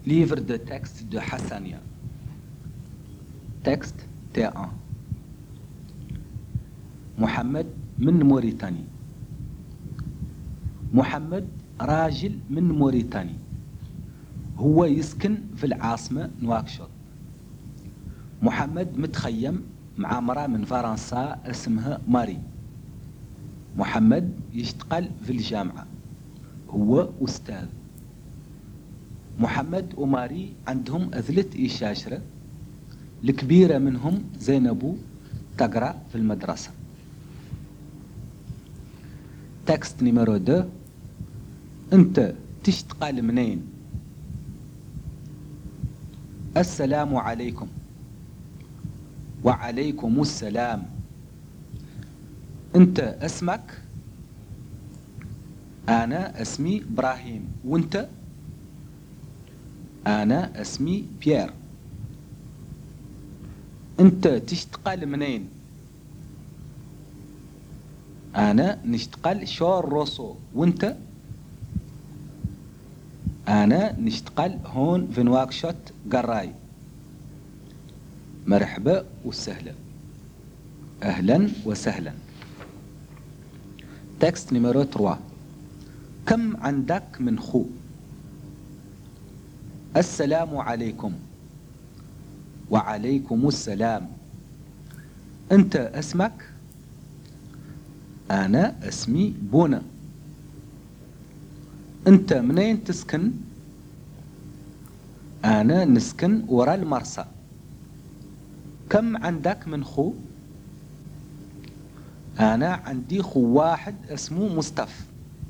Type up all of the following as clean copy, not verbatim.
Livre de texte de Hassania. Texte T1. محمد من موريتاني. محمد راجل من موريتاني، هو يسكن في العاصمة نواكشوط. محمد متخيم مع امرأة من فرنسا اسمها ماري. محمد يشتغل في الجامعة، هو أستاذ. محمد وماري عندهم ثلاث إشاشرة، الكبيرة منهم زينب تقرأ في المدرسة. تكست نيميرو 2. انت تشتغل منين؟ السلام عليكم. وعليكم السلام. انت اسمك؟ انا اسمي ابراهيم. وانت؟ انا اسمي بيير. انت تشتغل منين؟ انا نشتغل شور روسو. وانت؟ انا نشتغل هون في نواكشوط قراي. مرحبا وسهلا. اهلا وسهلا. تكست نيميرو 3. كم عندك من خو؟ السلام عليكم. وعليكم السلام. انت اسمك؟ انا اسمي بونا. انت منين تسكن؟ انا نسكن ورا المرسى. كم عندك من خو؟ انا عندي خو واحد اسمه مصطفى.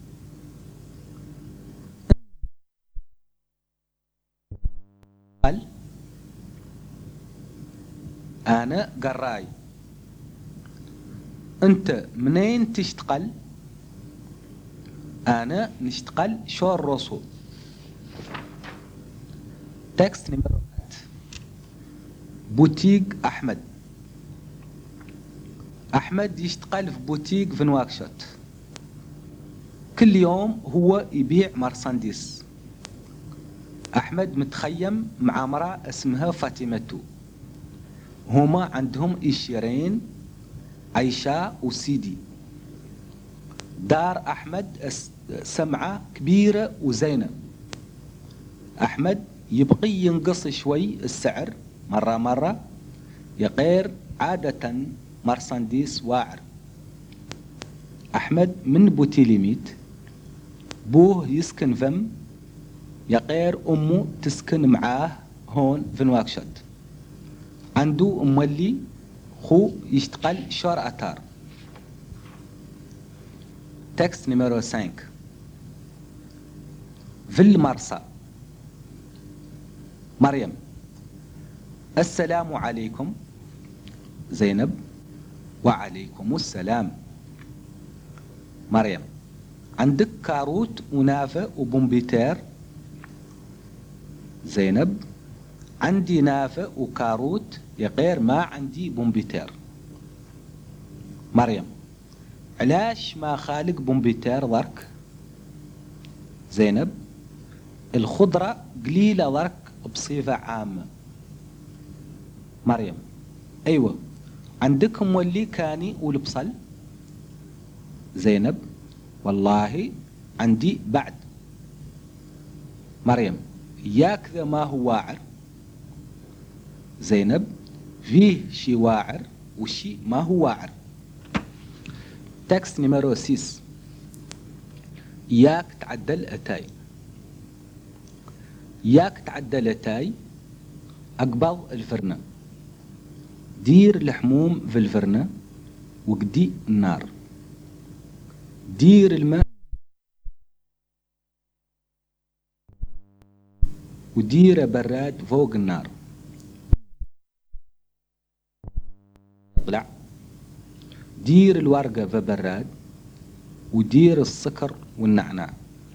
انا قراي. انت منين تشتغل؟ انا نشتغل شور روسو. تكست نمبر 8. بوتيق احمد. احمد يشتغل في بوتيق في نواكشوط. كل يوم هو يبيع مرسندس. احمد متخيم مع امرأة اسمها فاطمة، هما عندهم إشيرين، عيشة وسيدي. دار أحمد سمعة كبيرة وزينة. أحمد يبقي ينقص شوي السعر مرة مرة، يغير عادة مرسنديس واعر. أحمد من بوتيليميت، بوه يسكن فم، يغير أمه تسكن معاه هون في نواكشوط. عنده مولي خو يشتغل شور أتار. تكست نيميرو 5. في المرسى. مريم. السلام عليكم. زينب. وعليكم السلام. مريم. عندك كاروت ونافة وبومبيتير؟ زينب. عندي نافة وكاروت، غير ما عندي بومبيتير. مريم. علاش ما خالق بومبيتير ضرك؟ زينب. الخضرة قليلة ضرك بصفة عامة. مريم. ايوه، عندك مولي كاني والبصل؟ زينب. والله عندي بعد. مريم. ياك ذا ما هو واعر؟ زينب. فيه شي واعر وشي ما هو واعر. تكست نيميرو 6. ياك تعدل اتاي. ياك تعدل اتاي اقبض الفرنة. دير الحموم في الفرنة وقدي النار. دير الماء ودير براد فوق النار. طلع. دير الورقة في براد ودير السكر والنعناع.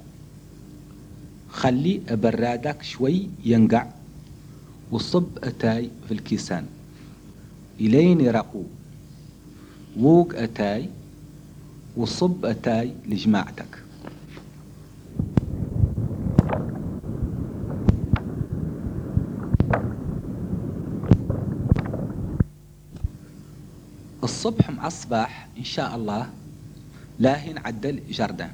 خلي برادك شوي ينقع وصب اتاي في الكيسان الين يرقو. ووق اتاي وصب اتاي لجماعتك. الصبح مع الصباح إن شاء الله لاهي نعدل جردان.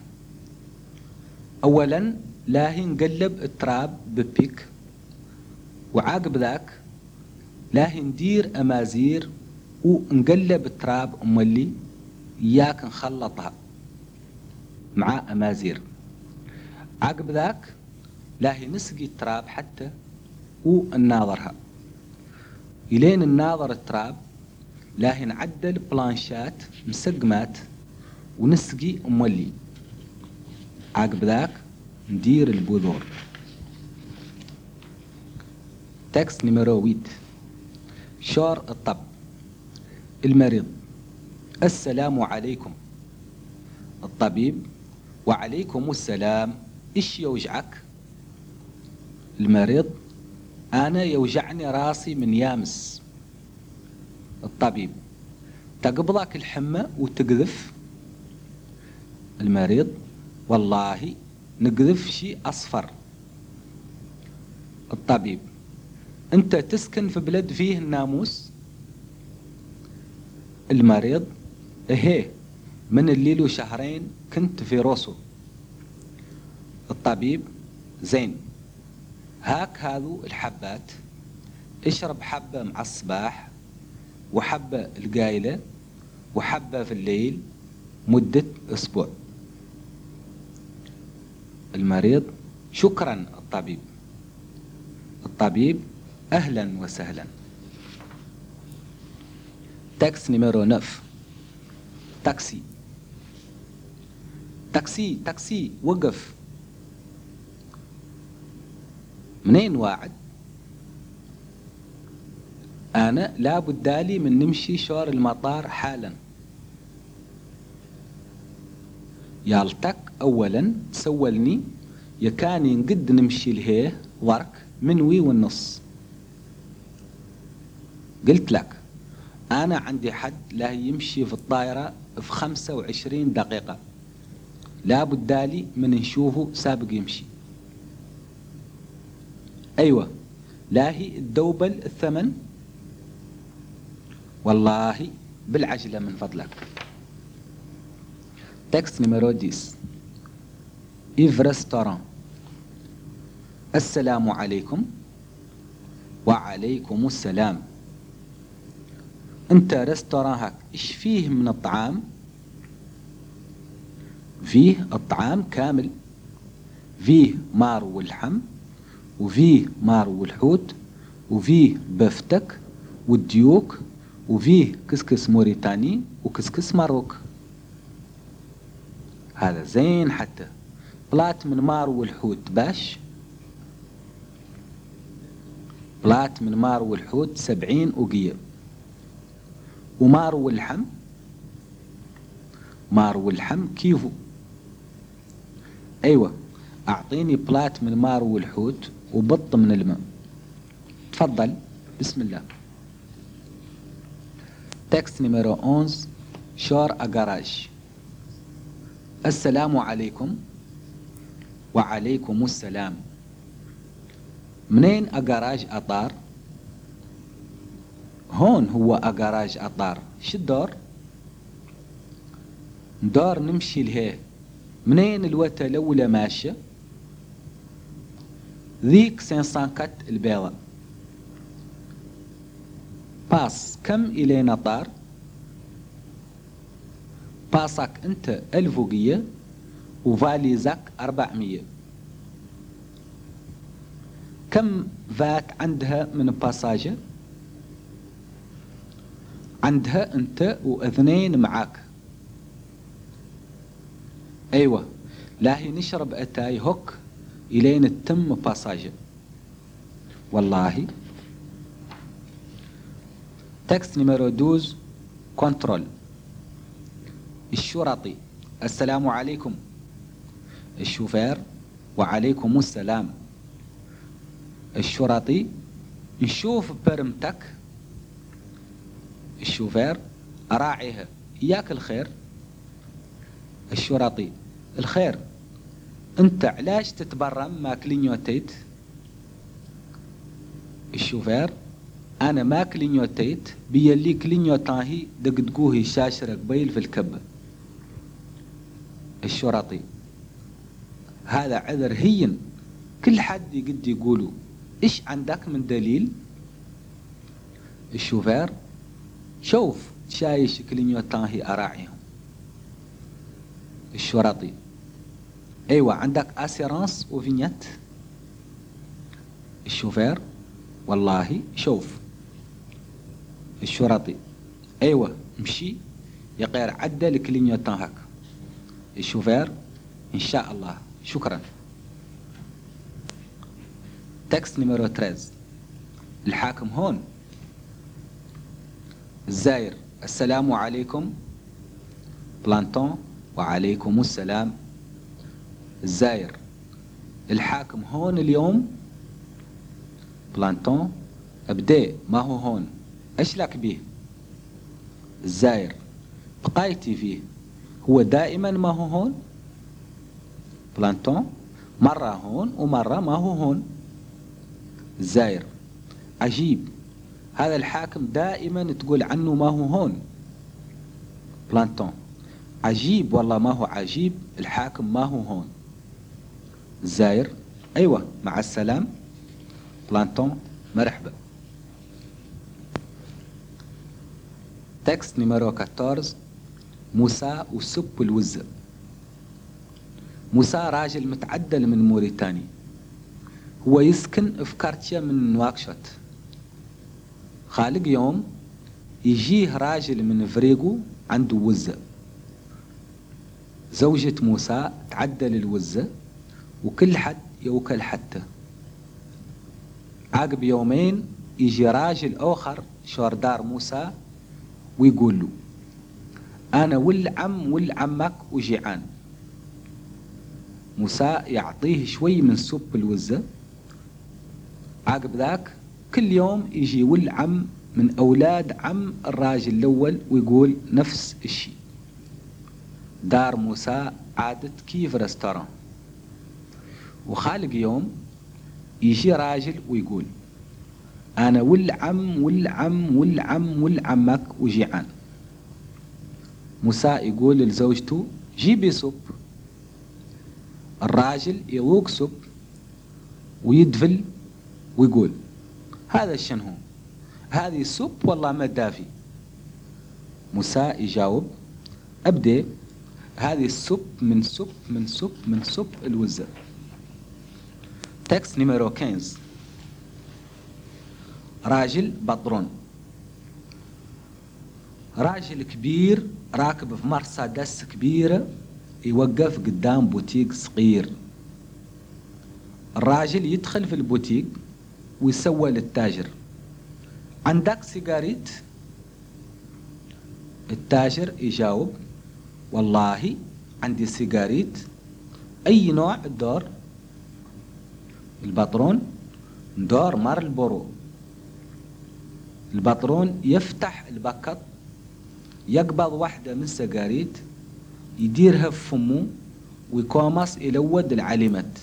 أولا لاهي نقلب التراب ببيك، وعاقب ذاك لاهي ندير أمازير ونقلب التراب أمالي إياك نخلطها مع أمازير. عاقب ذاك لاهي نسقي التراب حتى ونناظرها إلين الناظر التراب. لاهي نعدل بلانشات مسقمات ونسقي أمولي. عاقب ذاك ندير البذور. تكست نمرو 8. شور الطب. المريض: السلام عليكم. الطبيب: وعليكم السلام، إيش يوجعك؟ المريض: أنا يوجعني راسي من يامس. الطبيب: تقبضك الحمى وتقذف؟ المريض: والله نقذف شي أصفر. الطبيب: أنت تسكن في بلد فيه الناموس؟ المريض: إيه، من الليل وشهرين كنت في روسو. الطبيب: زين، هاك هذو الحبات، اشرب حبة مع الصباح وحبة القايلة وحبة في الليل مدة أسبوع. المريض: شكرا الطبيب. الطبيب: أهلا وسهلا. تكست نمرو 9. تاكسي. تاكسي تاكسي وقف. منين واعد؟ أنا لابد دالي من نمشي شور المطار حالا. يالتك أولا سولني يكاني نقد نمشي لهيه ورك من وي والنص. قلت لك أنا عندي حد لا يمشي في الطائرة في 25 دقيقة، لابد دالي من نشوفه سابق يمشي. أيوة، لاهي الدوبل الثمن؟ والله بالعجلة من فضلك. تكست نمرو 10. إيف ريستوران. السلام عليكم. وعليكم السلام. انت ريستورانك ايش فيه من الطعام؟ فيه الطعام كامل، فيه مار واللحم، وفيه مار والحوت، وفيه بفتك والديوك، وفيه كسكس موريتاني وكسكس ماروك. هذا زين. حتى بلات من مار والحوت باش. بلات من مار والحوت 70 أوقية. ومار واللحم؟ مار واللحم كيفو. أيوة، أعطيني بلات من مار والحوت وبط من الماء. تفضل، بسم الله. تكست نمرو 11. شور أجراج. السلام عليكم. وعليكم السلام. منين أجراج أطار؟ هون هو أجراج أطار. شو الدور؟ دور نمشي لهيه. منين الوتا الأولى ماشية؟ ذيك 500 كت البيضة. باس كم إلينا طار؟ باسك أنت 1000 وقية وفاليزك 400. كم فات عندها من باساجة؟ عندها أنت واثنين معاك. أيوة، لاهي نشرب أتاي هوك إلين تتم باساجة. والله. تكست نمرو 12. كنترول. الشرطي. السلام عليكم. الشوفير: وعليكم السلام. الشرطي: نشوف برمتك. الشوفير: أراعيها، إياك الخير. الشرطي: الخير، أنت علاش تتبرم ما كلينيوتيت؟ الشوفير: أنا ما كلينيوتيت بيلي كلينيوتاهي دقدقوهي شاشرة قبيل في الكبة. الشرطي: هذا عذر هين، كل حد يقد يقولوا، إيش عندك من دليل؟ الشوفير: شوف شايش كلينيوتاهي أراعيهم. الشرطي: أيوة، عندك أسيرانس وفينيت؟ الشوفير: والله شوف. الشرطي: أيوة، مشي يقير عدل كلينيوتاهك. الشوفير: إن شاء الله، شكرا. تكست نمرو 13. الحاكم هون. الزاير: السلام عليكم. بلانتون: وعليكم السلام. الزاير: الحاكم هون اليوم؟ بلانتون: أبدي ما هو هون، ايش لك به؟ الزاير: بقايتي فيه، هو دائما ما هو هون؟ بلانتون: مرة هون ومرة ما هو هون. الزاير: عجيب، هذا الحاكم دائما تقول عنه ما هو هون. بلانتون: عجيب والله ما هو عجيب، الحاكم ما هو هون. الزاير: أيوة، مع السلام. بلانتون: مرحبا. تكست نمرو 14. موسى وسب الوزة. موسى راجل متعدل من موريتانيا، هو يسكن في كارتيا من نواكشوط. خالق يوم يجيه راجل من فريقو عنده وزة. زوجة موسى تعدل الوزة وكل حد يوكل حتى. عقب يومين يجي راجل آخر شوردار موسى ويقول له: أنا والعم والعمك وجيعان. موسى يعطيه شوي من سب الوزة. عقب ذاك كل يوم يجي والعم من أولاد عم الراجل الأول ويقول نفس الشيء. دار موسى عادت كيف رستوران. وخالق يوم يجي راجل ويقول: أنا والعم والعم والعم والعمك وجيعان. موسى يقول لزوجته: جيبي سب. الراجل يذوق سب ويدفل ويقول: هذا شنو؟ هذه السب والله ما دافي. موسى يجاوب: أبدي، هذه السب من سب من سب من سب الوزة. تكست نمرو 15. راجل بطرون. راجل كبير راكب في مرسيدس كبيرة يوقف قدام بوتيك صغير. الراجل يدخل في البوتيك ويسوى للتاجر: عندك سيجاريت؟ التاجر يجاوب: والله عندي سيجاريت، أي نوع الدور؟ البطرون: دور مار البرو. البطرون يفتح البكط، يقبض واحدة من السيجاريت، يديرها في فمه ويقومص يلود العلمت.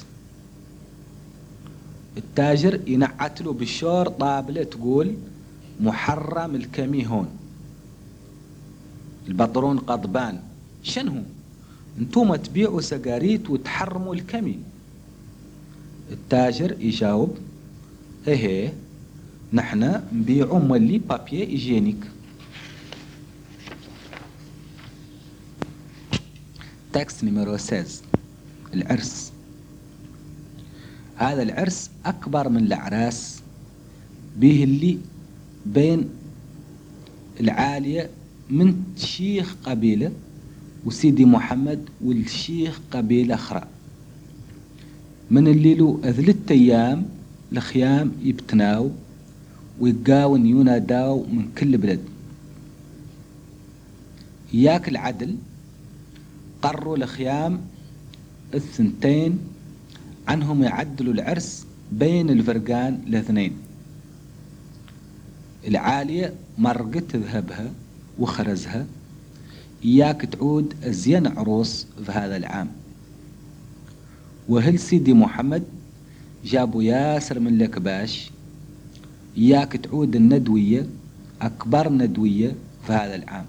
التاجر ينعتله بالشور طابلة تقول: محرم الكمي هون. البطرون غضبان: شنو انتم تبيعوا سجاريت وتحرموا الكمي؟ التاجر يجاوب: ايه، نحن نبيعوا مولي بابيه ايجينيك. تكست نمرو 16. العرس. هذا العرس أكبر من الأعراس، به اللي بين العالية من شيخ قبيلة وسيدي محمد والشيخ قبيلة أخرى. من الليلو 3 أيام الخيام يبتناو ويقاون يناداو من كل بلد. ياك العدل قرروا الخيام 2 عنهم يعدلوا العرس بين الفرقان 2. العالية مرقت ذهبها وخرزها: إياك تعود أزين عروس في هذا العام. وهل سيدي محمد جابوا ياسر من الكباش إياك تعود الندوية أكبر ندوية في هذا العام.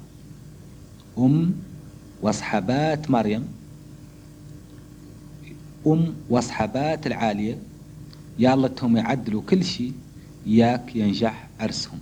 وصحبات مريم، وصحبات العالية، يالتهم يعدلوا كل شيء إياك ينجح عرسهم.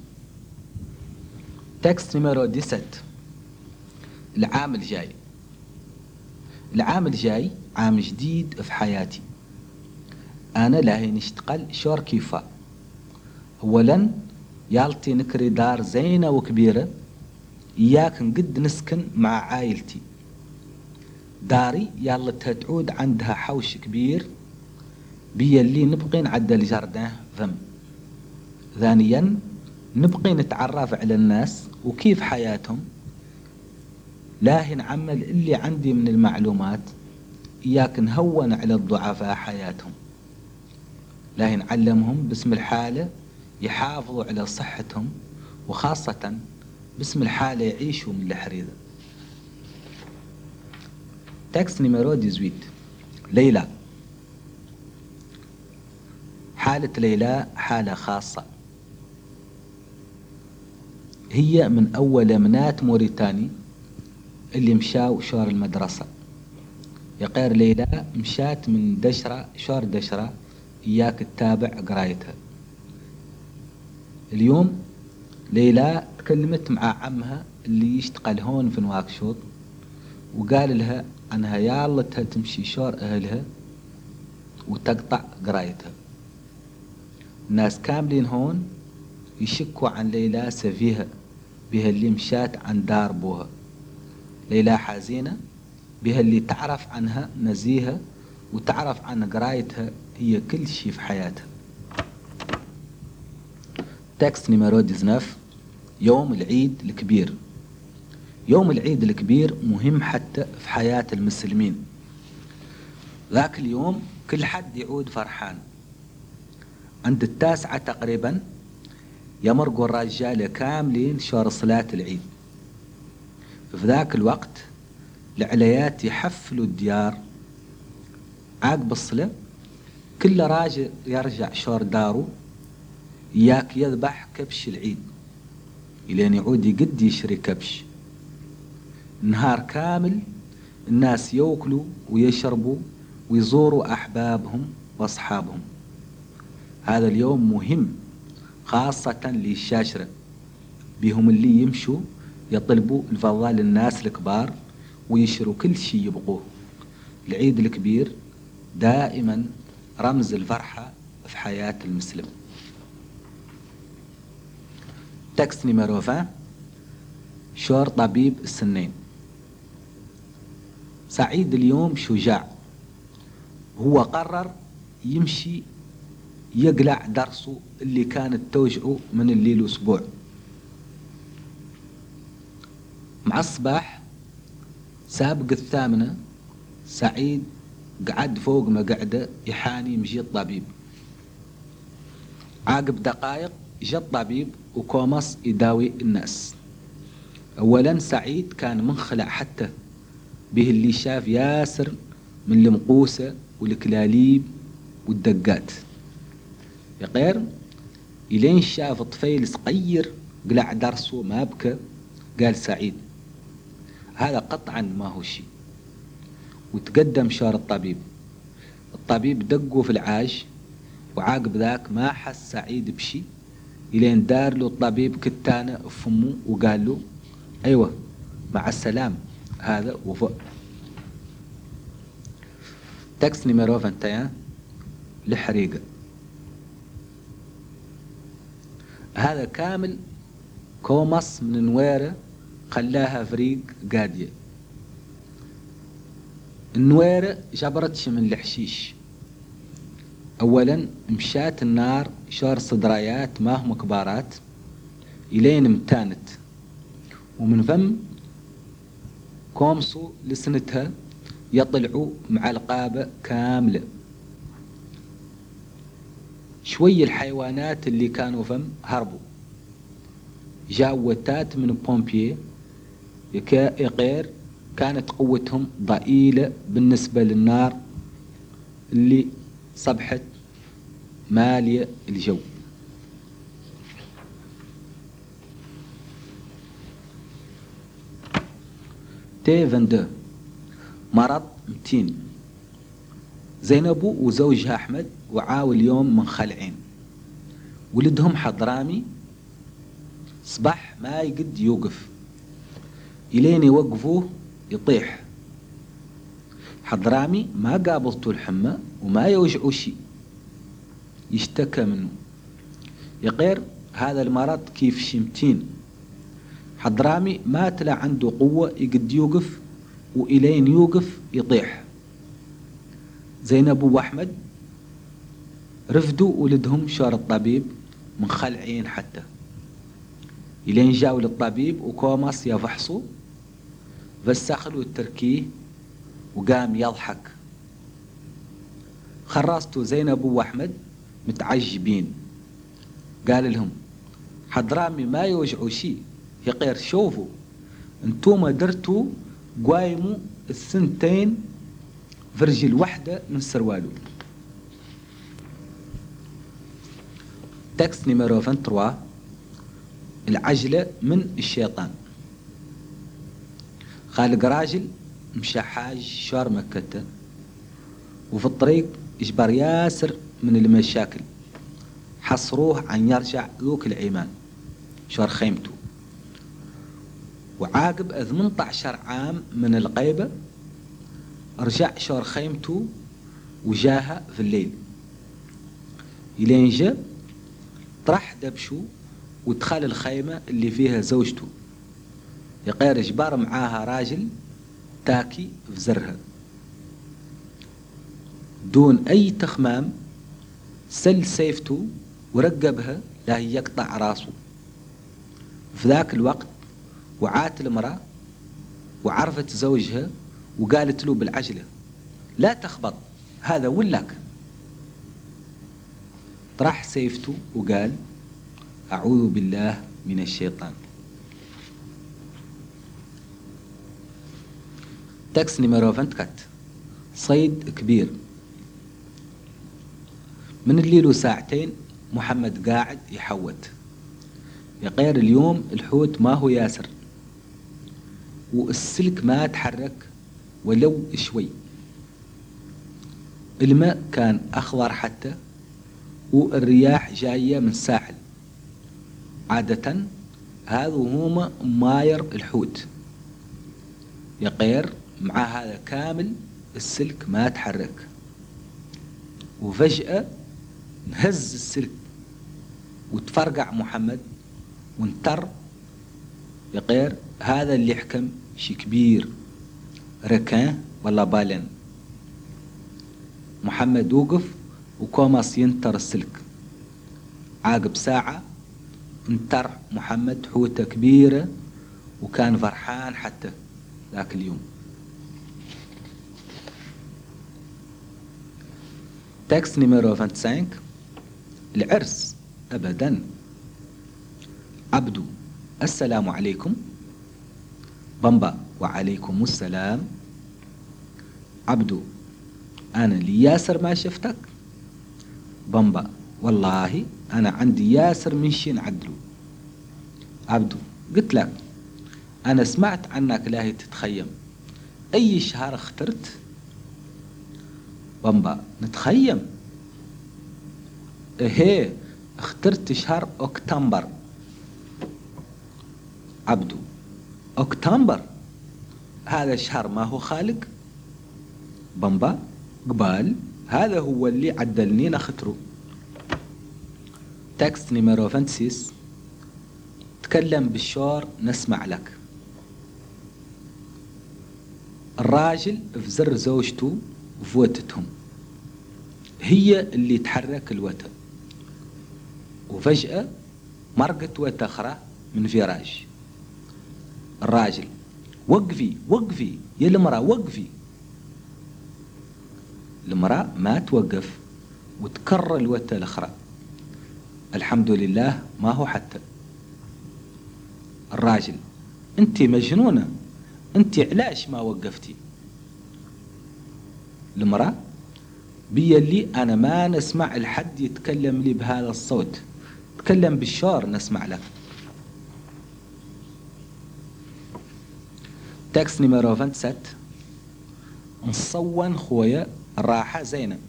تكست نمرو 17. العام الجاي. العام الجاي عام جديد في حياتي. أنا لاهي نشتغل شور كيفا. أولا يالتي نكري دار زينة وكبيرة، إياك نقد نسكن مع عائلتي. داري يالتها تعود عندها حوش كبير بيا اللي نبقي نعدل جاردين ذم. ثانيا نبقي نتعرف على الناس وكيف حياتهم، لاهي نعمل اللي عندي من المعلومات، إياك نهون على الضعفاء حياتهم، لاهي نعلمهم باسم الحالة يحافظوا على صحتهم، وخاصة باسم الحالة يعيشوا من الحريضة. تكست نمرو 18. ليلى. حالة ليلى حالة خاصة، هي من أول منات موريتاني اللي مشاو شور المدرسة. يقير ليلى مشات من دشرة شور دشرة، إياك تتابع قرايتها. اليوم ليلى تكلمت مع عمها اللي يشتغل هون في نواكشوط، وقال لها أنها يالتها تمشي شور أهلها وتقطع قرايتها. الناس كاملين هون يشكوا عن ليلى سفيهة بها اللي مشات عن دار بوها. ليلى حزينة بها اللي تعرف عنها نزيهة وتعرف عن قرايتها هي كل شيء في حياتها. تكست نمرو 19. يوم العيد الكبير. يوم العيد الكبير مهم حتى في حياة المسلمين. ذاك اليوم كل حد يعود فرحان. عند 9 تقريبا يمرقوا الرجال كاملين شور صلاة العيد. في ذاك الوقت العليات يحفلوا الديار. عقب الصلاة كل راجل يرجع شور داره، ياك يذبح كبش العيد إلين يعود يقد يشري كبش. نهار كامل الناس يوكلوا ويشربوا ويزوروا أحبابهم وأصحابهم. هذا اليوم مهم خاصة للشاشرة، بهم اللي يمشوا يطلبوا الفضاء للناس الكبار ويشروا كل شيء يبغوه. العيد الكبير دائما رمز الفرحة في حياة المسلم. تكست نمرو 20. شور طبيب السنين. سعيد اليوم شجاع، هو قرر يمشي يقلع درسه اللي كانت توجعه من الليل أسبوع. مع الصباح سابق 8 سعيد قعد فوق مقعده يحاني مجي الطبيب. عقب دقائق جاء الطبيب وكومس يداوي الناس. أولا سعيد كان منخلع حتى به اللي شاف ياسر من المقوسة والكلاليب والدقات. يقير إلين شاف طفيل صغير قلع درسه ما بكى، قال سعيد هذا قطعا ما هو شيء، وتقدم شار الطبيب. الطبيب دقه في العاج، وعاقب ذاك ما حس سعيد بشي إلين دار له الطبيب كتانة في فمه وقال له أيوة مع السلام، هذا وفاء. تكست نمرو 21. الحريقة. هذا كامل كومس من نويرة خلاها فريق قادية. النويرة جبرتش من الحشيش. أولا مشات النار شار صدريات ما هم كبارات إلين امتانت، ومن فم كومسو لسنتها يطلعوا مع القابة كاملة. شوي الحيوانات اللي كانوا فم هربوا. جاء وتات من بومبيه يقير كانت قوتهم ضئيلة بالنسبة للنار اللي صبحت مالية الجو. T22 مرض 200. زينب وزوجها أحمد وعاوا اليوم منخلعين، ولدهم حضرامي صباح ما يقد يوقف، إلين يوقفوه يطيح. حضرامي ما قابلته الحمى وما يوجعه شي، يشتكى منه يقير هذا المرض كيف شمتين. حضرامي ما طلع عنده قوة يقد يوقف، وإلين يوقف يطيح. زينب وأحمد رفدوا ولدهم شور الطبيب منخلعين حتى، إلين جاوا للطبيب وكوماس يفحصوا، فسخلوا التركيه وقام يضحك. خرصتوا زينب وأحمد متعجبين، قال لهم حضرامي ما يوجعوا شي، يقير شوفوا انتوما درتوا قايموا الثنتين فرجل واحدة من سروالو. تكست نيميرو 23 العجلة من الشيطان. خالق راجل مشى حاج شوار مكة، وفي الطريق اجبر ياسر من المشاكل، حصروه عن يرجع ذوك العيمان شوار خيمته. وعاقب 18 عام من الغيبة رجع شور خيمته وجاها في الليل، إلين جا طرح دبشو ودخل الخيمة اللي فيها زوجته. يقير جبار معاها راجل تاكي في زرها دون أي تخمام، سل سيفته ورقبها لا يقطع راسه. في ذاك الوقت وعات المرأة وعرفت زوجها وقالت له بالعجلة لا تخبط هذا ولك. طرح سيفته وقال أعوذ بالله من الشيطان. تكست نيميرو 24 صيد كبير. من الليل وساعتين محمد قاعد يحوت، يقير اليوم الحوت ما هو ياسر، والسلك ما تحرك ولو شوي. الماء كان أخضر حتى، والرياح جاية من الساحل. عادة هذا هما ماير الحوت. يقير مع هذا كامل السلك ما تحرك، وفجأة نهز السلك وتفرقع محمد وانتر. يقير هذا اللي حكم شي كبير، ركان ولا بالين. محمد وقف وكوماس ينتر السلك. عاقب ساعة انتر محمد حوتة كبيرة، وكان فرحان حتى ذاك اليوم. تكست نيميرو 25 العرس أبدا. عبدو السلام عليكم. بمبا وعليكم السلام. عبدو أنا لي ياسر ما شفتك. بمبا والله أنا عندي ياسر من شي نعدلو. عبدو قلت لك أنا سمعت عنك لاهي تتخيم، أي شهر اخترت؟ بمبا نتخيم ايه اخترت شهر أكتوبر. عبدو أكتوبر هذا شهر ما هو خالق؟ بمبا قبال هذا هو اللي عدلني نختره. تكست نيميرو 26 تكلم بالشور نسمع لك. الراجل في زر زوجته وفوتتهم، هي اللي تحرك الوتر، وفجأة مرقت وتر أخرى من فراج. الراجل وقفي وقفي يا المرأة وقفي. المرأة ما توقف وتكرر الوتر الأخرى. الحمد لله ما هو حتى. الراجل انت مجنونة، انت علاش ما وقفتي؟ المرأة بي اللي انا ما نسمع الحد يتكلم لي بهذا الصوت، تكلم بالشور نسمع لك. تكست نيميرو 27. نصون خويا الراحة زينة.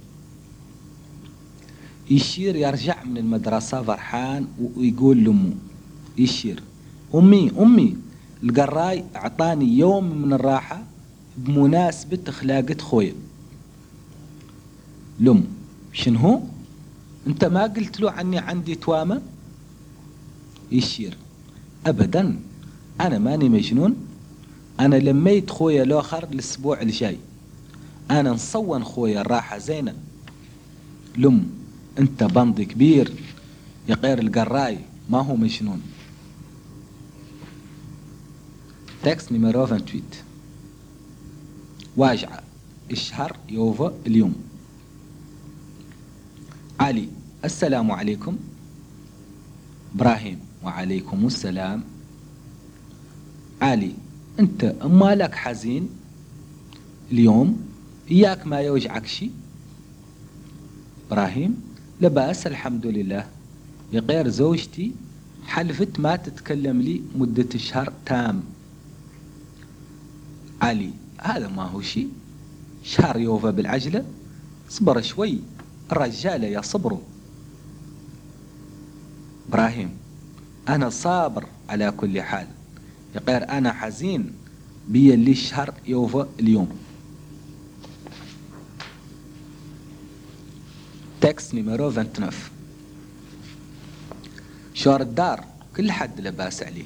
يشير يرجع من المدرسة فرحان ويقول لأمه، يشير أمي القراي أعطاني يوم من الراحة بمناسبة خلاقة خويا. لأم، شنو؟ أنت ما قلت له عني عندي توامة؟ يشير أبدا، أنا ماني مجنون. أنا لميت خويا الآخر الأسبوع الجاي. أنا نصون خويا الراحة زينة. لأم، أنت بند كبير يا غير القراي ما هو مجنون. تكست نيميرو 28. واجعة الشهر يوفا اليوم. علي، السلام عليكم. إبراهيم، وعليكم السلام. علي، أنت مالك حزين اليوم؟ إياك ما يوجعك شي؟ إبراهيم، لا بأس الحمد لله، يا غير زوجتي حلفت ما تتكلم لي مدة شهر تام. علي، هذا ما هو شي، شهر يوفى بالعجلة، صبر شوي، الرجال يصبروا. إبراهيم، أنا صابر على كل حال، يا غير أنا حزين بي اللي الشهر يوفى اليوم. تكست نيميرو 29. شور الدار كل حد لباس عليه.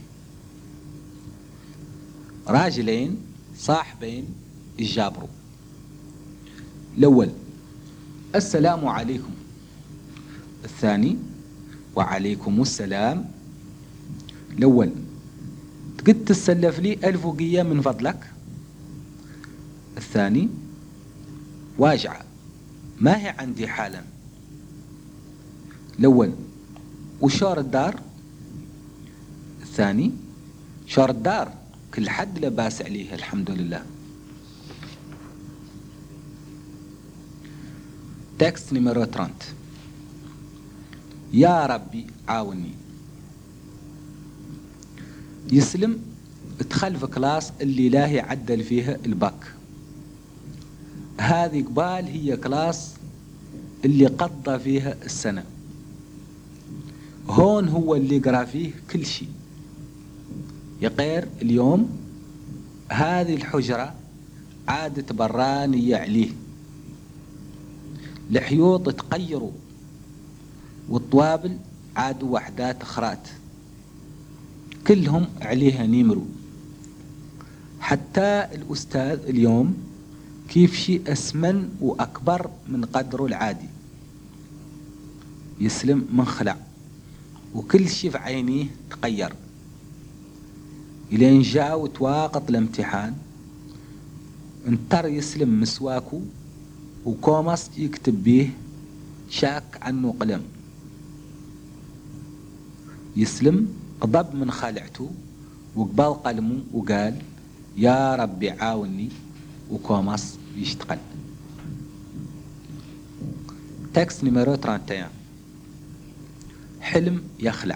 راجلين صاحبين يجابروا. الأول، السلام عليكم. الثاني، وعليكم السلام. الأول، تقد تسلف لي 1000 وقية من فضلك؟ الثاني، واجعة ما هي عندي حالا. الأول، وشور الدار؟ الثاني، شور الدار كل حد لباس عليه الحمد لله. تكست نيميرو 30. يا ربي عاوني. يسلم دخل في كلاس اللي لا يعدل فيها الباك. هذه قبال هي كلاس اللي قضى فيها السنة. هون هو اللي قرأ فيه كل شيء. يغير اليوم هذه الحجرة عادت برانية عليه، الحيوط تقيروا والطوابل عادوا وحدات اخرات، كلهم عليها نيمرو. حتى الأستاذ اليوم كيف شيء أسمن وأكبر من قدره العادي. يسلم منخلع وكل شيء في عينيه تغير. إلين جاء وتواقط الامتحان، انطر يسلم مسواكو وكومس يكتب بيه شاك عنه قلم. يسلم قضب من خلعته وقبل قلمه وقال يا ربي عاوني، وكومس يشتغل. تكست نيميرو 31. حلم يخلع.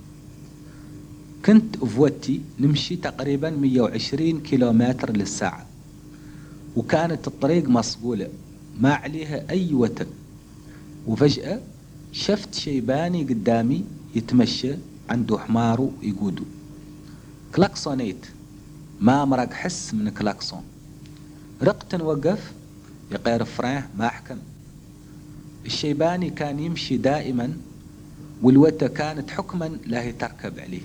كنت فوتي نمشي تقريبا 120 كيلومتر للساعة، وكانت الطريق مصقولة ما عليها أي وتر. وفجأة شفت شيباني قدامي يتمشى عنده حماره يقوده. كلاكسونيت، ما مرق حس من كلاكسون. رقت نوقف يغير فراه ما حكم. الشيباني كان يمشي دائما والوتة كانت حكما لا تركب عليه.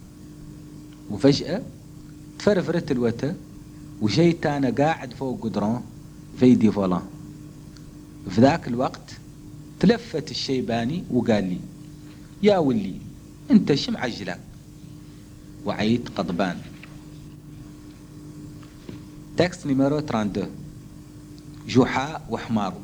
وفجأة تفرفرت الوتة وجيت أنا قاعد فوق قدران فيدي فولان. في ذاك الوقت تلفت الشيباني وقال لي يا ولي انت شم عجلك؟ وعيت قضبان. تكست نيميرو 32. جحا وحمارو.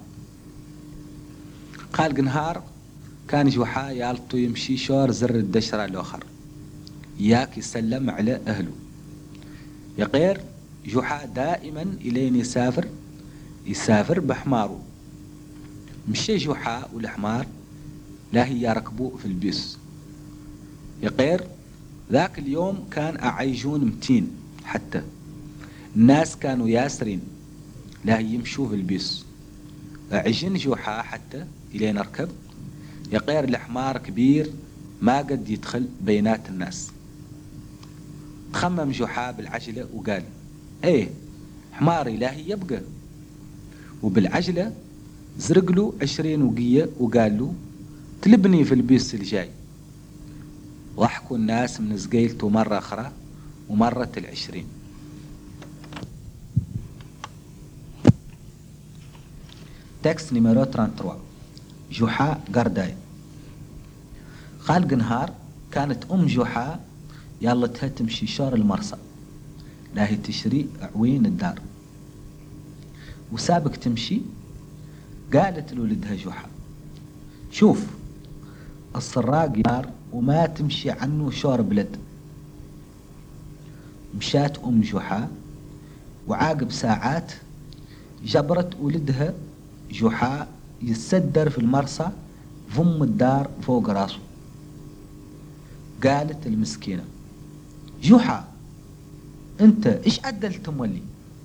قال نهار كان جحا يالطو يمشي شور زر الدشرة الآخر ياك يسلم على أهله. يغير جحا دائما إلين يسافر بحماره. مشي جحا والحمار لا هي يركبوا في البيس. يغير ذاك اليوم كان أعيجون 200 حتى. الناس كانوا ياسرين لا يمشوا في البيس، عجن جحا حتى إلى نركب يقير الحمار كبير ما قد يدخل بينات الناس. تخمم جحا بالعجلة وقال ايه حماري لا يبقى، وبالعجلة زرق له 20 وقية وقال له تلبني في البيس الجاي. ضحكوا الناس من زقيلته مرة أخرى ومرت 20. تكست نيميرو 33 جحا قرداي. خالق نهار كانت جحا يالتها تمشي شور المرسى لا هي تشري عوين الدار، وسابق تمشي قالت لولدها جحا شوف السراق يار وما تمشي عنه شور بلد. مشات جحا وعاقب ساعات جبرت ولدها جحا يتسدر في المرسى فم الدار فوق راسه. قالت المسكينة جحا انت ايش عدلت مولي؟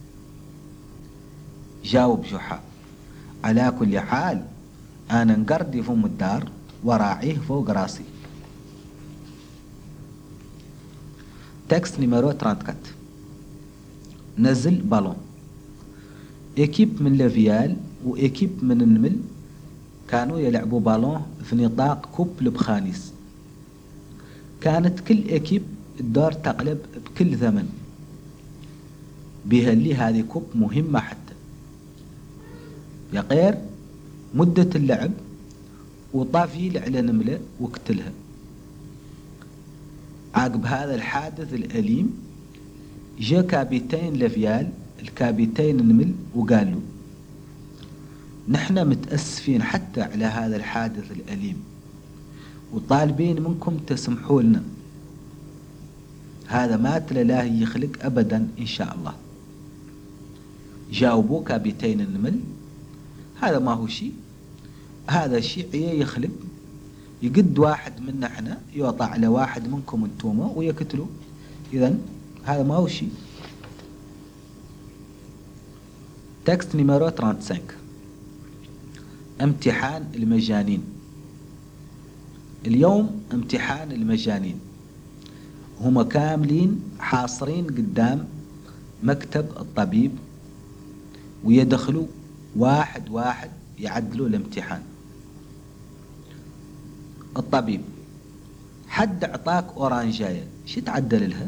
جاوب جحا على كل حال انا انقردي فم الدار وراعيه فوق راسي. تكست نيميرو 34 نزل بالون. ايكيب من لافيال وايكيب من النمل كانوا يلعبوا بالون في نطاق كوب البخانيس. كانت كل ايكيب الدار تقلب بكل ثمن بها اللي هذه كوب مهمة حتى يقير مدة اللعب وطافيل على نملة وقتلها. عقب هذا الحادث الأليم جاء كابتن لافيال الكابتن النمل وقال له نحن متأسفين حتى على هذا الحادث الأليم وطالبين منكم تسمحوا لنا، هذا ما لا يخلق أبدا إن شاء الله. جاوبوا كابتن النمل هذا ما هو شيء، هذا شيء يخلق يقد واحد منا احنا يوطع على واحد منكم انتوما ويقتلوا، اذا هذا ما هو شيء. تكست نيميرو 35 امتحان المجانين. اليوم امتحان المجانين، هم كاملين حاصرين قدام مكتب الطبيب ويدخلوا واحد واحد يعدلوا الامتحان. الطبيب حد اعطاك اورانجاية شو تعدل لها؟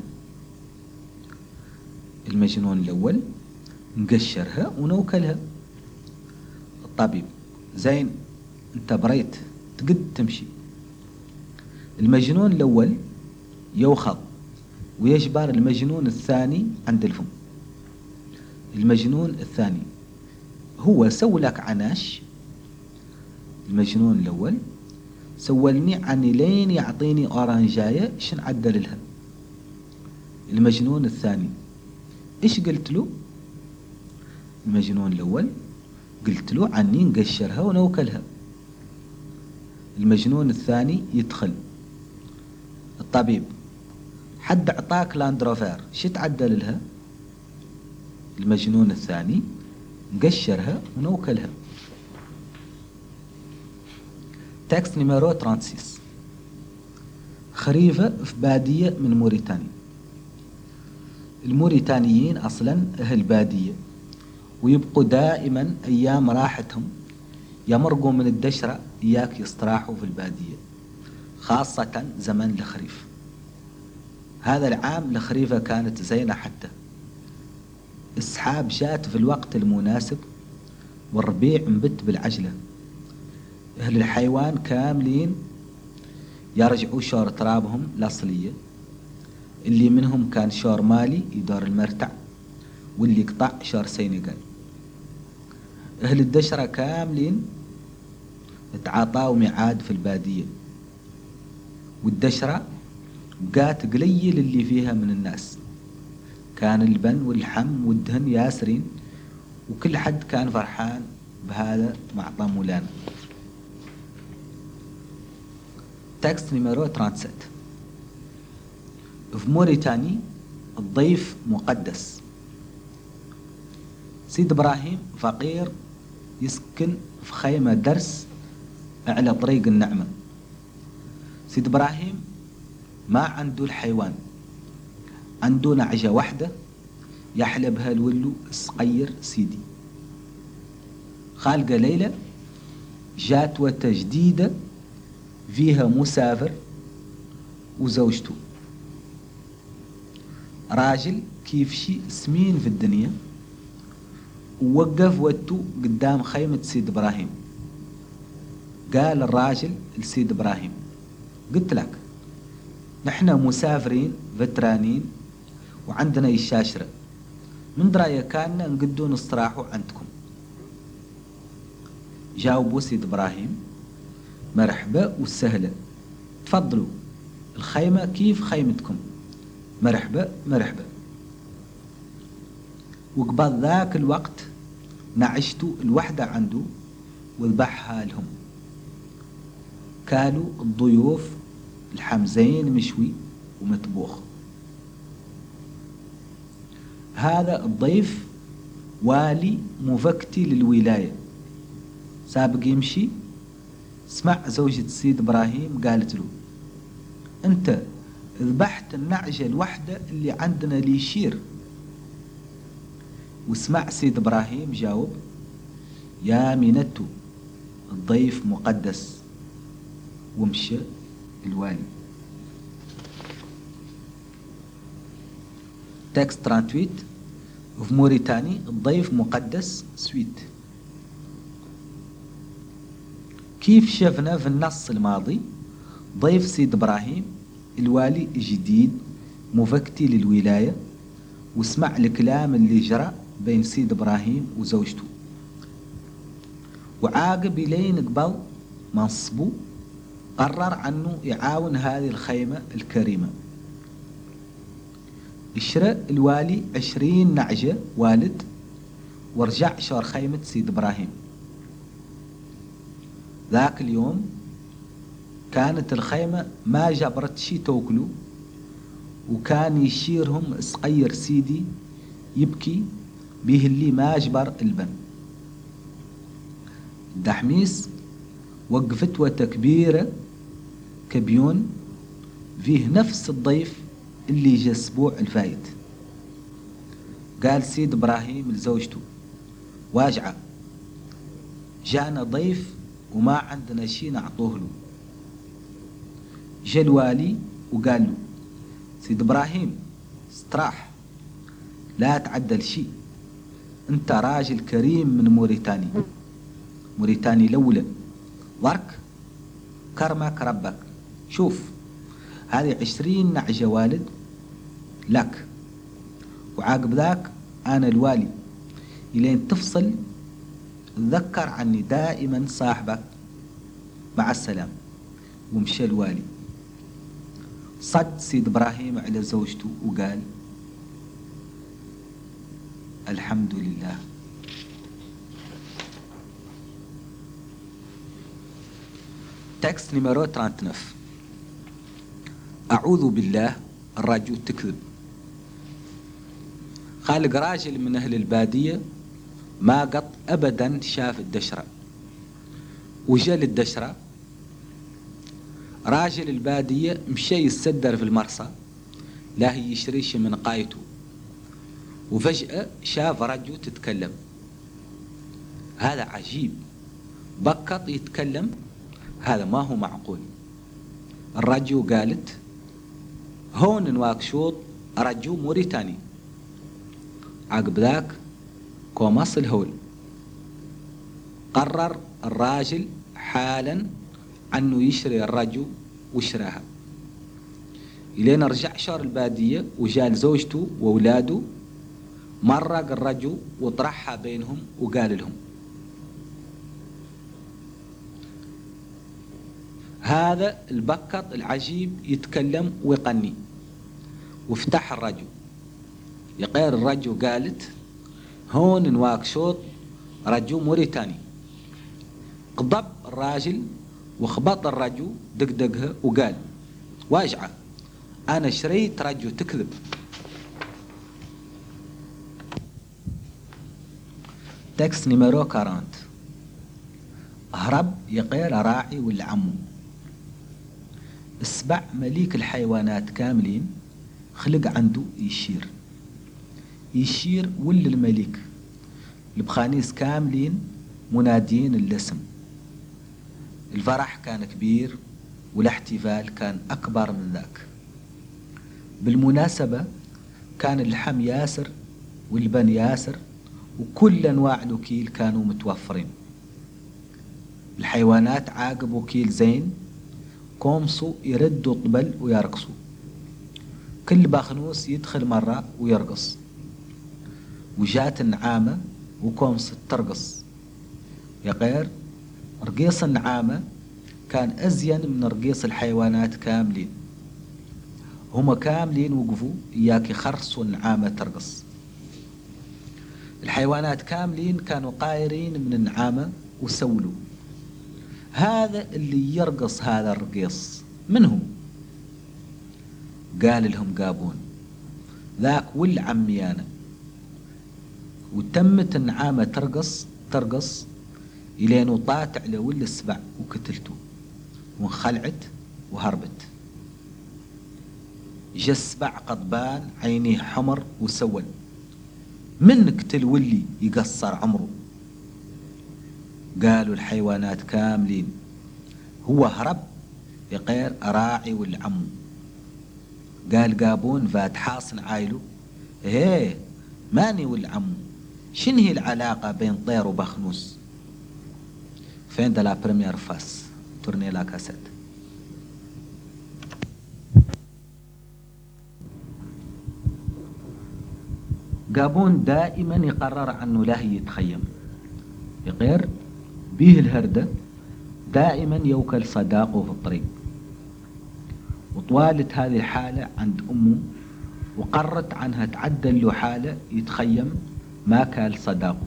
المجنون الاول نقشرها ونوكلها. الطبيب زين انت بريت تقد تمشي. المجنون الاول يوخض ويجبر المجنون الثاني عند الفم. المجنون الثاني هو سوى لك عناش. المجنون الاول سولني عني لين يعطيني اورانجاية شن عدل لها. المجنون الثاني ايش قلت له؟ المجنون الاول قلت له عني نقشرها ونوكلها. المجنون الثاني يدخل الطبيب حد اعطاك لاندروفير شو تعدل لها؟ المجنون الثاني نقشرها ونوكلها. تكست نيميرو 36 خريفة في بادية من موريتانيا. الموريتانيين أصلا أهل بادية ويبقوا دائما أيام راحتهم يمرقوا من الدشرة إياك يستراحوا في البادية، خاصة زمن الخريف. هذا العام الخريفة كانت زينة حتى السحاب جات في الوقت المناسب والربيع انبت بالعجلة. أهل الحيوان كاملين يرجعوا شور ترابهم الأصلية، اللي منهم كان شور مالي يدور المرتع واللي قطع شور سينغال. أهل الدشرة كاملين تعاطاوا ميعاد في البادية، والدشرة بقات قليل اللي فيها من الناس. كان البن واللحم والدهن ياسرين وكل حد كان فرحان بهذا معطى مولانا. تكست نيميرو 37 في موريتاني الضيف مقدس. سيد إبراهيم فقير يسكن في خيمة درس على طريق النعمة. سيد إبراهيم ما عنده الحيوان، عنده نعجة واحدة يحلبها الولو الصغير سيدي. خالقة ليلة جات وتا جديدة فيها مسافر وزوجته، راجل كيف شي سمين في الدنيا، ووقف وتو قدام خيمة سيد إبراهيم. قال الراجل لسيد إبراهيم: قلت لك نحن مسافرين فترانين وعندنا الشاشرة، من دراية كاننا نقدو نستراحوا عندكم. جاوبوا سيد إبراهيم: مرحبا وسهلا، تفضلوا، الخيمة كيف خيمتكم، مرحبا مرحبا. وقبل ذاك الوقت نعشتوا الوحدة عنده وذبحها لهم. كانوا الضيوف الحمزين مشوي ومطبوخ. هذا الضيف والي مفكتي للولاية، سابق يمشي سمع زوجة سيد إبراهيم قالت له: أنت ذبحت النعجة الوحدة اللي عندنا ليشير. وسمع سيد إبراهيم جاوب: يا مينتو الضيف مقدس. ومشى الوالي. تكست 38 في موريتاني الضيف مقدس سويت. كيف شفنا في النص الماضي ضيف سيد إبراهيم الوالي جديد مفكتي للولاية، واسمع الكلام اللي جرى بين سيد إبراهيم وزوجته، وعاقب إلين قبل منصبه قرر عنه يعاون هذه الخيمة الكريمة. اشترى الوالي 20 نعجة والد ورجع شور خيمة سيد إبراهيم. ذاك اليوم كانت الخيمة ما جبرت شي توكلوا، وكان يشيرهم صغير سيدي يبكي به اللي ما جبر البن. دحميس وقفت وتكبيرة كبيون فيه نفس الضيف اللي جا الاسبوع الفايت. قال سيد إبراهيم لزوجته: واجعة، جانا ضيف وما عندنا شي نعطوه له. جا الوالي وقال له: سيد إبراهيم استراح، لا تعدل شي، انت راجل كريم من موريتاني، موريتاني الأولى، ضرك كرمك ربك. شوف هذه 20 نعجة والد لك، وعاقب ذاك أنا الوالي، إلين تفصل تذكر عني دائما صاحبك، مع السلام. ومشى الوالي. صد سيد إبراهيم على زوجته وقال: الحمد لله. تكست نيميرو 39. أعوذ بالله الرجل تكذب. خالق راجل من أهل البادية ما قط أبدا شاف الدشرة، وجا للدشرة. راجل البادية مشي يتسدر في المرصى لا هي يشريش من قايته، وفجأة شاف رجل تتكلم. هذا عجيب، بكط يتكلم، هذا ما هو معقول. الرجل قالت: هون نواكشوط رجل موريتاني. عقب ذاك كوماس الهول. قرر الراجل حالا أنه يشري الرجل وشراها. إلين رجع شهر البادية وجال زوجته وأولاده، مرق الرجل وطرحها بينهم وقال لهم: هذا البكط العجيب يتكلم ويقني. وافتح الرجل. يقير الرجل قالت: هون نواكشوط رجل موريتاني. قضب الراجل وخبط الرجل دقدقها وقال: واجعة، أنا شريت رجل تكذب. تكست نيميرو 40. هرب يقير راعي والعمو. السبع مليك الحيوانات كاملين خلق عنده يشير ول الملك. البخانيس كاملين منادين الاسم. الفرح كان كبير والاحتفال كان أكبر من ذاك. بالمناسبة كان اللحم ياسر واللبن ياسر وكل أنواع الوكيل كانوا متوفرين. الحيوانات عاقبوا كيل زين، قومصوا يردوا طبل ويرقصوا. كل بخنوس يدخل مرة ويرقص. وجات النعامة وقومص ترقص. يا غير رقيص النعامة كان أزين من رقيص الحيوانات كاملين. هما كاملين وقفوا إياك يخرصوا النعامة ترقص. الحيوانات كاملين كانوا قايرين من النعامة وسولوا: هذا اللي يرقص هذا الرقيص من هو؟ قال لهم قابون: ذاك ول عمي أنا. وتمت النعامة ترقص إلين وطات على ول السبع وقتلته وانخلعت وهربت. جا السبع غضبان عينيه حمر وسول: من قتل ولي يقصر عمره؟ قالوا الحيوانات كاملين: هو هرب يقير أراعي والعمو. قال قابون فات حاصن عايله: ايه ماني والعمو، شن هي العلاقة بين طير وبخنوس؟ فين ده لا بريمير فاس تورني لا كاسيت. قابون دائما يقرر عنه لا يتخيم يقير بيه الهردة. دائما يوكل صداقه في الطريق. وطوالت هذه الحالة عند أمه وقررت عنها تعدل له حالة يتخيم ما كال صداقه.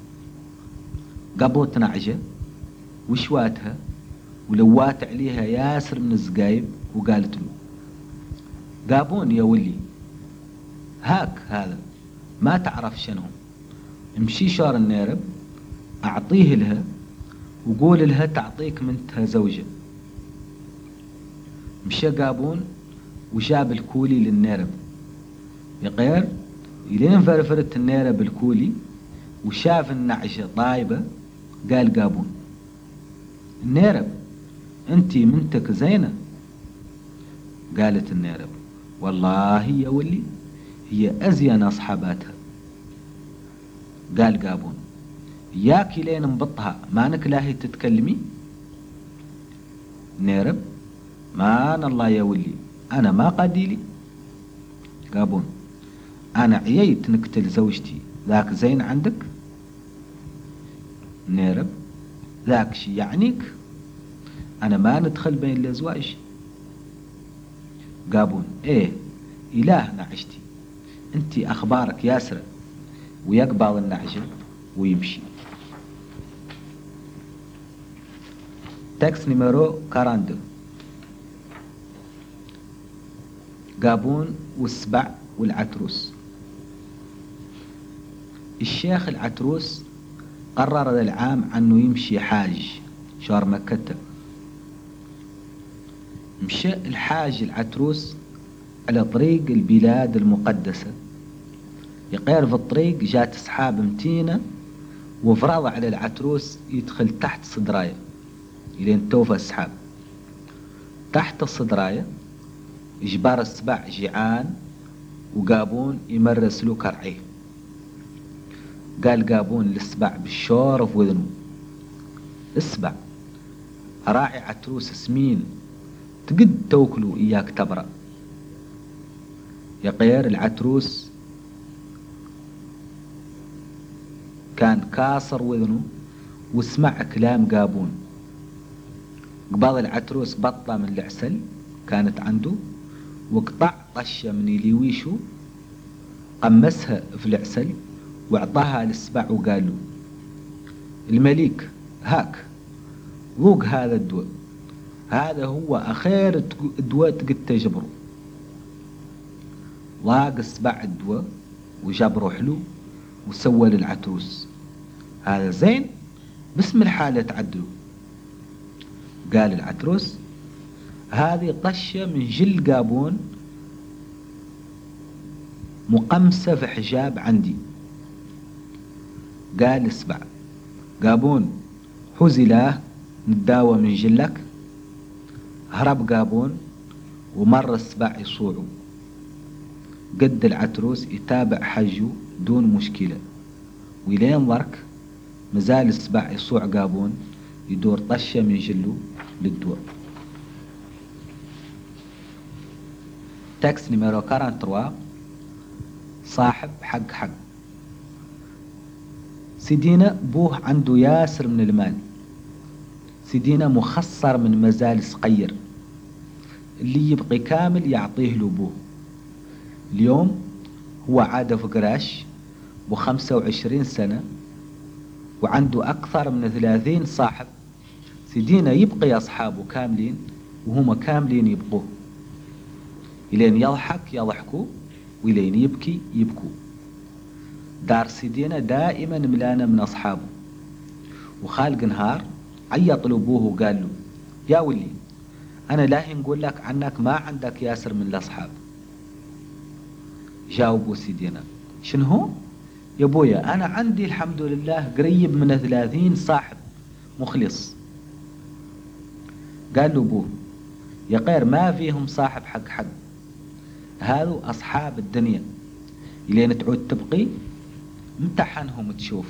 قبضت نعجة وشواتها ولوات عليها ياسر من الزقايب وقالت له: قابون يا ولي، هاك هذا ما تعرف شنو، امشي شار النيرب أعطيه لها وقول لها تعطيك منتها زوجة. مشى قابون وجاب الكولي للنيرب يقير إلين فرفرت النيرب الكولي وشاف النعجة طايبة. قال قابون: النيرب انتي منتك زينة؟ قالت النيرب: والله يا ولي هي أزين أصحاباتها. قال قابون: ياكي لين نبطها مانك لاهي تتكلمي؟ نيرب: مان الله يا ولي أنا ما قديلي. قابون: أنا عييت نقتل زوجتي، ذاك زين عندك؟ نيرب: ذاك شي يعنيك، أنا ما ندخل بين الأزواج. قابون: إيه إله نعجتي، أنتي أخبارك ياسرة. ويقبض النعجة ويمشي. تكست نيميرو 42. قابون والسبع والعتروس. الشيخ العتروس قرر ذا العام عنه يمشي حاج شهر مكة. مشى الحاج العتروس على طريق البلاد المقدسة. يقير في الطريق جات أصحاب متينة وفرض على العتروس يدخل تحت صدراية إلين توفى السحاب. تحت الصدراية إجبار السبع جيعان وقابون يمرس له كرعيه. قال قابون للسبع بالشور في وذنه: اسبع راعي عتروس سمين تقد توكلوا إياك تبرأ. يقير العتروس كان كاسر وذنه وسمع كلام قابون. قبض العتروس بطة من العسل كانت عنده وقطع طشة من اليويشو، قمسها في العسل واعطاها للسبع وقال له: المليك هاك ذوق هذا الدواء، هذا هو أخير دواء تقد تجبره. ضاق السبع الدواء وجبره حلو وسوى للعتروس. هذا زين، باسم الحالة تعدلوا. قال العتروس هذه طشة من جل قابون مقمسة في حجاب عندي. قال اسبع قابون حزلاه نداوى من جلك. هرب قابون ومر السبع يصوعوا. قد العتروس يتابع حجه دون مشكلة، ولين ضرك مازال السبع يصوع قابون يدور طشة من جلو للدور. تكست نيميرو 43 صاحب حق. سيدينا بوه عنده ياسر من المال. سيدينا مخصر من مازال صغير، اللي يبقي كامل يعطيه له بوه. اليوم هو عاد في قراش ب25 سنة وعنده أكثر من 30 صاحب. سيدينا يبقي أصحابه كاملين وهما كاملين يبقوه. إلين يضحك يضحكوا وإلين يبكي يبكوا. دار سيدينا دائما ملانة من أصحابه. وخالق نهار عيط له بوه وقال له يا ولي أنا لاهي نقول لك عنك ما عندك ياسر من الأصحاب. جاوبوا سيدينا شنو هو؟ يا بويا أنا عندي الحمد لله قريب من 30 صاحب مخلص. قال له بوه يا غير ما فيهم صاحب حق. هذو أصحاب الدنيا، إلين تعود تبقي امتحنهم تشوف.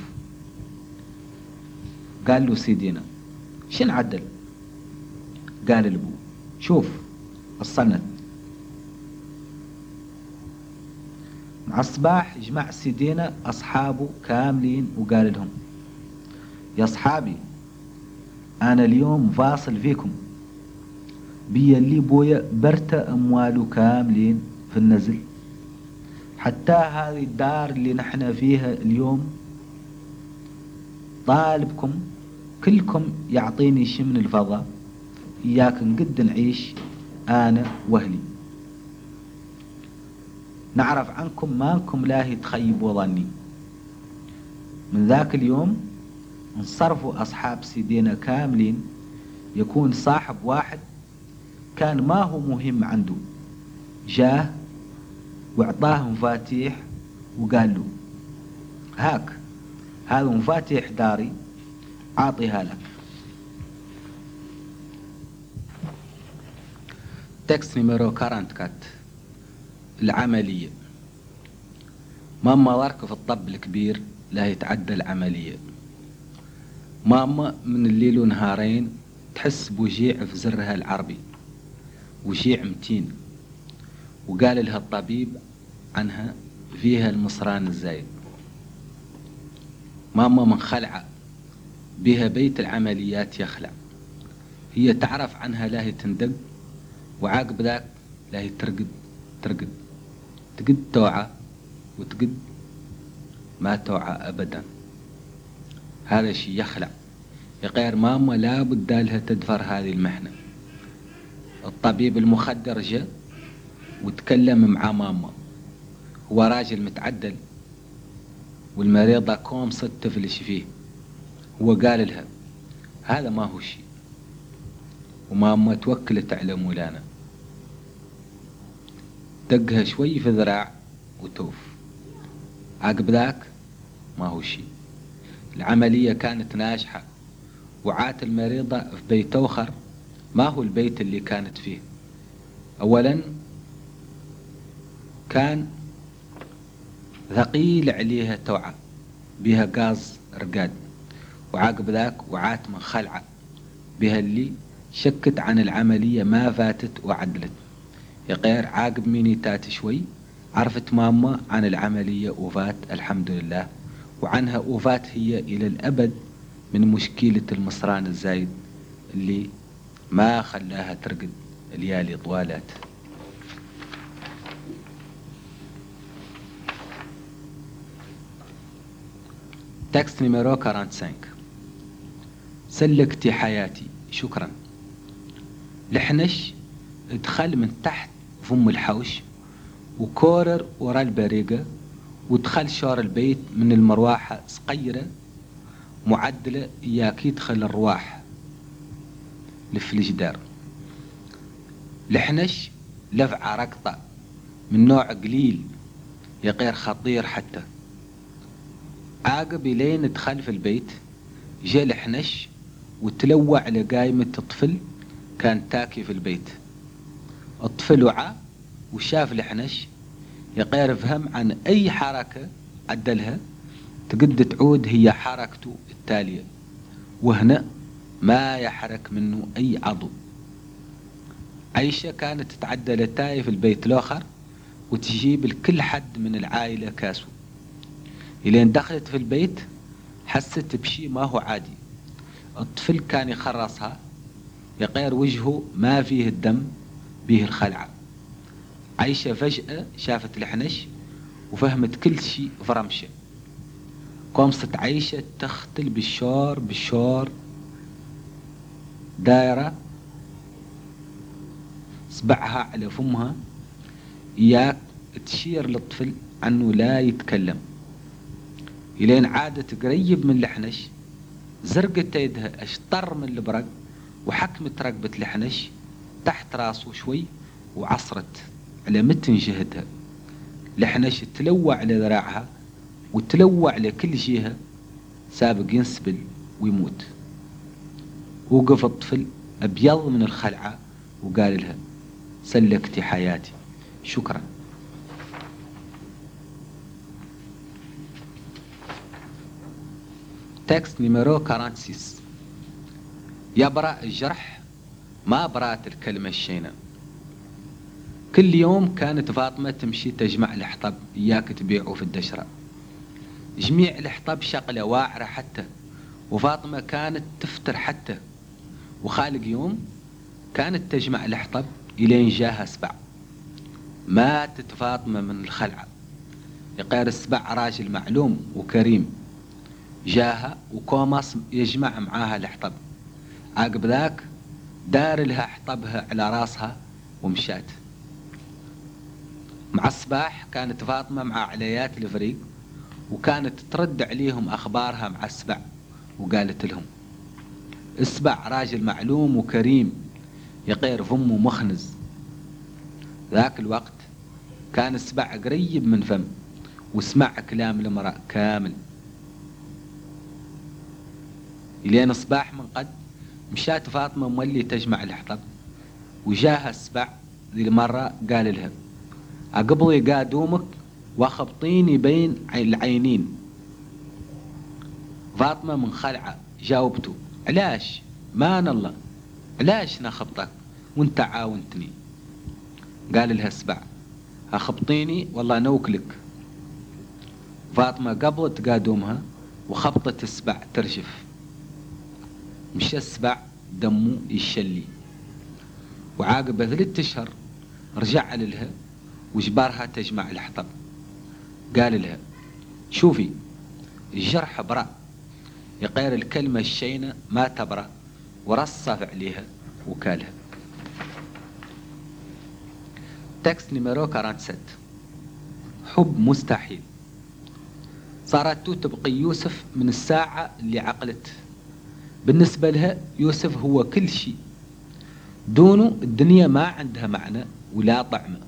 قال له سيدينا شن عدل؟ قال البو شوف الصنت. مع الصباح جمع سيدينا أصحابه كاملين وقال لهم يا أصحابي أنا اليوم فاصل فيكم. بيا اللي بويا برت أمواله كاملين في النزل، حتى هذه الدار اللي نحن فيها اليوم طالبكم كلكم يعطيني شي من الفضاء إياك نقد نعيش أنا وأهلي. نعرف عنكم ما انكم لاهي تخيبوا ظني. من ذاك اليوم انصرفوا أصحاب سيدينا كاملين. يكون صاحب واحد كان ما هو مهم عنده جاه واعطاه مفاتيح وقال له هاك هذا مفاتيح داري اعطيها لك. تكست نيميرو 44 العملية. ماما ضرك في الطب الكبير لا يتعدى العملية. ماما من الليل ونهارين تحس بوجيع في زرها العربي، وجيع متين. وقال لها الطبيب عنها فيها المصران الزايد. ماما من خلعة بها بيت العمليات يخلع. هي تعرف عنها لاهي تندق، وعاقب ذاك لاهي ترقد تقد توعى وتقد ما توعى أبدا. هذا شي يخلع. يغير ماما لابد لها تدفر هذه المحنة. الطبيب المخدر جاء وتكلم مع ماما. هو راجل متعدل والمريضة كوم صد تفلش فيه. هو قال لها هذا ما هو شي. وماما توكلت على مولانا، دقها شوي في ذراع وتوف. عقب ذاك ما هو شي. العملية كانت ناجحة، وعات المريضة في بيت أخر ما هو البيت اللي كانت فيه. أولا كان ثقيل عليها توعى بها غاز رقاد، وعقب ذاك وعات من خلعة بها اللي شكت عن العملية ما فاتت وعدلت. يغير عاقب مينيتات شوي عرفت ماما عن العملية وفات الحمد لله، وعنها وفات هي إلى الأبد من مشكلة المصران الزايد اللي ما خلاها ترقد ليالي طوالات. تكست نيميرو 45 سلكتي حياتي شكرا. الحنش ادخل من تحت فم الحوش وكورر ورا البريقة، ودخل شور البيت من المروحة صغيرة معدلة إياك يدخل الرواح للفلجدار. الحنش لفعة رقطة من نوع قليل يا غير خطير حتى. عاقب لين دخل في البيت جاء الحنش وتلوع لقايمة الطفل كان تاكي في البيت. الطفل وعى وشاف الحنش يا غير فهم عن أي حركة عدلها تقد تعود هي حركته التالية، وهنا ما يحرك منه أي عضو. عيشة كانت تتعدى لتاي في البيت الآخر وتجيب لكل حد من العائلة كاسو. إلين دخلت في البيت حست بشي ما هو عادي. الطفل كان يخرصها يغير وجهه ما فيه الدم به الخلعة. عيشة فجأة شافت الحنش وفهمت كل شي فرمشة. قامت عيشة تختل بالشور دائرة صبعها على فمها إياك تشير للطفل عنه لا يتكلم. إلين عادت قريب من الحنش زرقت يدها اشطر من البرق وحكمت رقبة الحنش تحت راسه شوي وعصرت على متن جهدها. الحنش تلوع على ذراعها وتلوع لكل جهة سابق ينسبل ويموت. وقف الطفل أبيض من الخلعة وقال لها سلكتي حياتي، شكرا. تكست نيميرو 46. يبرأ الجرح ما برأت الكلمة الشينة. كل يوم كانت فاطمة تمشي تجمع الحطب إياك تبيعه في الدشرة. جميع الحطب شغلة واعرة حتى، وفاطمة كانت تفتر حتى. وخالق يوم كانت تجمع الحطب إلين جاها سبع. ماتت فاطمة من الخلعة. يقير السبع راجل معلوم وكريم جاها وكوماس يجمع معاها الحطب. عقب ذاك دار لها حطبها على راسها ومشات. مع الصباح كانت فاطمة مع عليات الفريق وكانت ترد عليهم أخبارها مع السبع وقالت لهم السبع راجل معلوم وكريم يغير فمه مخنز. ذاك الوقت كان السبع قريب من فم وسمع كلام المرأة كامل. إلين الصباح من قد مشات فاطمة مولي تجمع الحطب وجاها السبع ذي المرة قال لها أقبضي قادومك وخبطيني بين العينين. فاطمة من خلعة جاوبته علاش مان الله علاش نخبطك وانت عاونتني. قال لها السبع أخبطيني والله نوكلك. فاطمة قبضت قادومها وخبطت السبع ترجف. مشى السبع دمه يشلي. وعاقبة 3 أشهر رجع لها وجبارها تجمع الحطب. قال لها شوفي الجرح برأ يغير الكلمة الشينة ما تبرأ ورصف عليها وكالها. تكست نيميرو 47. حب مستحيل. صارت تبقي يوسف من الساعة اللي عقلت. بالنسبة لها يوسف هو كل شيء، دونه الدنيا ما عندها معنى ولا طعمة.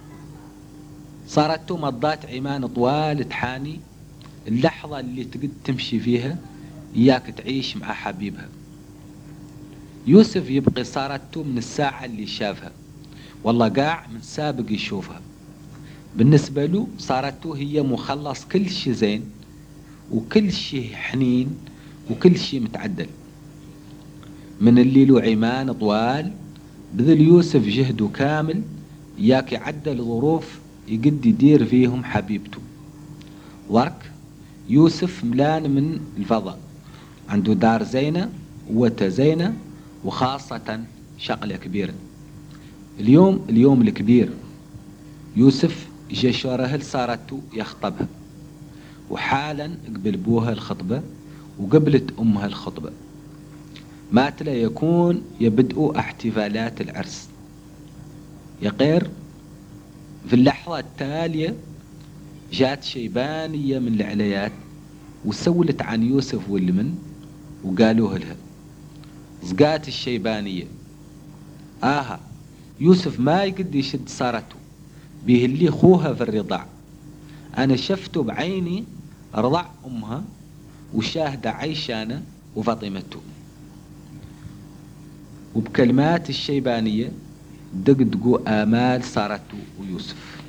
صارت مضات عمان طوال تحاني اللحظة اللي تقد تمشي فيها إياك تعيش مع حبيبها. يوسف يبقي صارت من الساعة اللي شافها والله قاع من سابق يشوفها. بالنسبة له صارت هي مخلص كل شي زين وكل شي حنين وكل شي متعدل. من اللي له عمان طوال بذل يوسف جهده كامل ياك يعدل ظروف يقد يدير فيهم حبيبته. ورك يوسف ملان من الفضاء، عنده دار زينة ووتا زينة وخاصة شغلة كبيرة. اليوم الكبير يوسف جا رهل صارته يخطبها وحالا قبل بوها الخطبة وقبلت أمها الخطبة. مات لا يكون يبدأ احتفالات العرس. يقير في اللحظة التالية جات شيبانية من العليات وسولت عن يوسف والمن وقالوه لها. زقات الشيبانية يوسف ما يقد يشد صارته به اللي خوها في الرضاع، أنا شفته بعيني رضع أمها وشاهدة عيشانة وفاطمته. وبكلمات الشيبانية دقدقوا آمال صارته ويوسف.